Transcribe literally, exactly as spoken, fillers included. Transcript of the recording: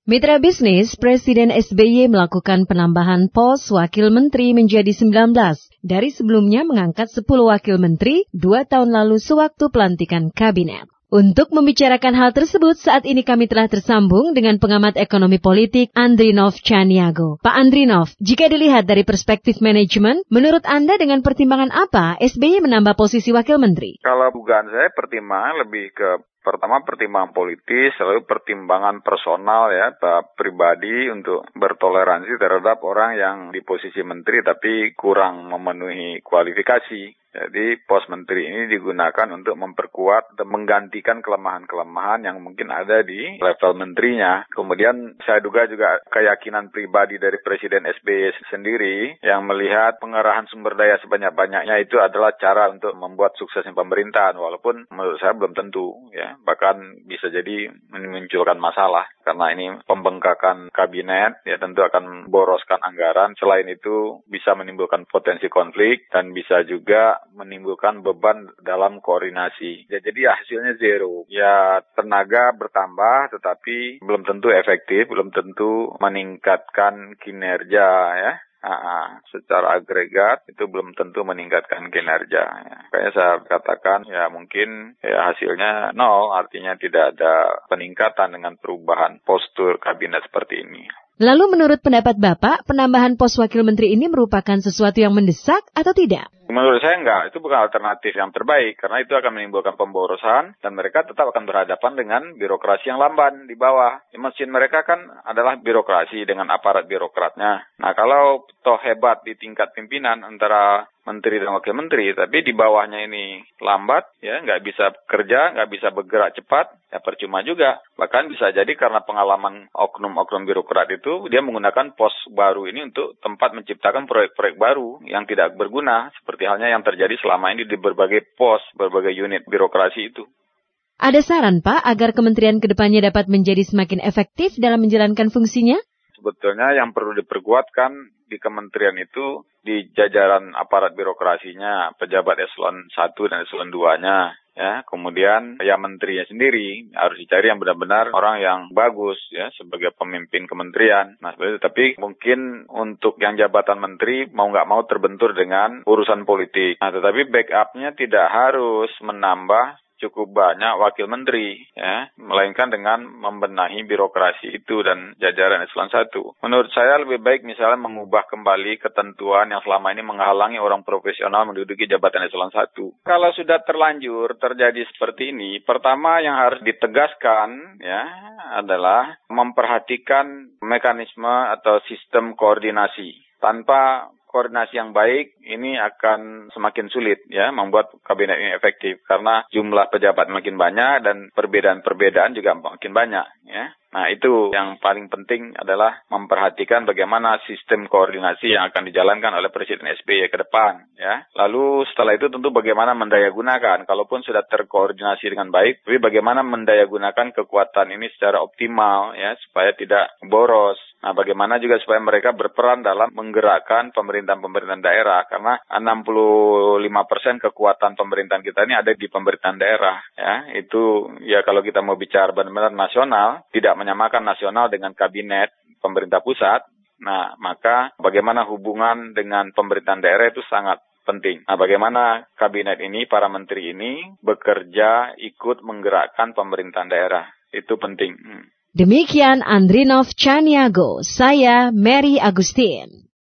Mitra bisnis, Presiden S B Y melakukan penambahan pos wakil menteri menjadi sembilan belas. Dari sebelumnya mengangkat sepuluh wakil menteri dua tahun lalu sewaktu pelantikan kabinet. Untuk membicarakan hal tersebut, saat ini kami telah tersambung dengan pengamat ekonomi politik Andrinov Chaniago. Pak Andrinov, jika dilihat dari perspektif manajemen, menurut Anda dengan pertimbangan apa S B Y menambah posisi wakil menteri? Kalau dugaan saya pertimbangan lebih ke pertama pertimbangan politis, lalu pertimbangan personal ya, pribadi untuk bertoleransi terhadap orang yang di posisi menteri tapi kurang memenuhi kualifikasi. Jadi pos menteri ini digunakan untuk memperkuat dan menggantikan kelemahan-kelemahan yang mungkin ada di level menterinya. Kemudian saya duga juga keyakinan pribadi dari Presiden S B Y sendiri yang melihat pengerahan sumber daya sebanyak-banyaknya itu adalah cara untuk membuat suksesnya pemerintahan. Walaupun menurut saya belum tentu ya, bahkan bisa jadi memunculkan masalah karena ini pembengkakan kabinet ya tentu akan memboroskan anggaran. Selain itu bisa menimbulkan potensi konflik dan bisa juga menimbulkan beban dalam koordinasi. Ya, jadi ya hasilnya zero. Ya tenaga bertambah tetapi belum tentu efektif, belum tentu meningkatkan kinerja ya. Aa, secara agregat itu belum tentu meningkatkan kinerja. Ya. Kayak saya katakan ya mungkin ya hasilnya nol, artinya tidak ada peningkatan dengan perubahan postur kabinet seperti ini. Lalu menurut pendapat Bapak, penambahan pos wakil menteri ini merupakan sesuatu yang mendesak atau tidak? Menurut saya enggak, itu bukan alternatif yang terbaik karena itu akan menimbulkan pemborosan dan mereka tetap akan berhadapan dengan birokrasi yang lamban di bawah. Mesin mereka kan adalah birokrasi dengan aparat birokratnya. Nah kalau toh hebat di tingkat pimpinan antara menteri dan wakil menteri, tapi di bawahnya ini lambat, ya nggak bisa kerja, nggak bisa bergerak cepat, ya percuma juga. Bahkan bisa jadi karena pengalaman oknum-oknum birokrat itu, dia menggunakan pos baru ini untuk tempat menciptakan proyek-proyek baru yang tidak berguna, seperti halnya yang terjadi selama ini di berbagai pos, berbagai unit birokrasi itu. Ada saran Pak agar kementerian kedepannya dapat menjadi semakin efektif dalam menjalankan fungsinya? Sebetulnya yang perlu diperkuatkan di kementerian itu di jajaran aparat birokrasinya, pejabat eselon satu dan eselon dua-nya. Ya, kemudian ya menterinya sendiri harus dicari yang benar-benar orang yang bagus ya sebagai pemimpin kementerian. Nah, seperti itu. Tapi mungkin untuk yang jabatan menteri mau nggak mau terbentur dengan urusan politik. Nah, tetapi backupnya tidak harus menambah cukup banyak wakil menteri, ya, melainkan dengan membenahi birokrasi itu dan jajaran eselon satu. Menurut saya lebih baik misalnya mengubah kembali ketentuan yang selama ini menghalangi orang profesional menduduki jabatan eselon satu. Kalau sudah terlanjur terjadi seperti ini, pertama yang harus ditegaskan, ya, adalah memperhatikan mekanisme atau sistem koordinasi. Tanpa koordinasi yang baik ini akan semakin sulit ya membuat kabinet ini efektif karena jumlah pejabat makin banyak dan perbedaan-perbedaan juga makin banyak ya. Nah, itu yang paling penting adalah memperhatikan bagaimana sistem koordinasi yang akan dijalankan oleh Presiden S B Y ke depan ya. Lalu setelah itu tentu bagaimana mendayagunakan kalaupun sudah terkoordinasi dengan baik, tapi bagaimana mendayagunakan kekuatan ini secara optimal ya supaya tidak boros. Nah, bagaimana juga supaya mereka berperan dalam menggerakkan pemerintahan-pemerintahan daerah karena enam puluh lima persen kekuatan pemerintahan kita ini ada di pemerintahan daerah ya. Itu ya kalau kita mau bicara benar-benar nasional, tidak menyamakan nasional dengan kabinet pemerintah pusat. Nah, maka bagaimana hubungan dengan pemerintahan daerah itu sangat penting. Nah, bagaimana kabinet ini, para menteri ini bekerja ikut menggerakkan pemerintahan daerah. Itu penting. Hmm. Demikian Andrinov Chaniago, saya Mary Agustin.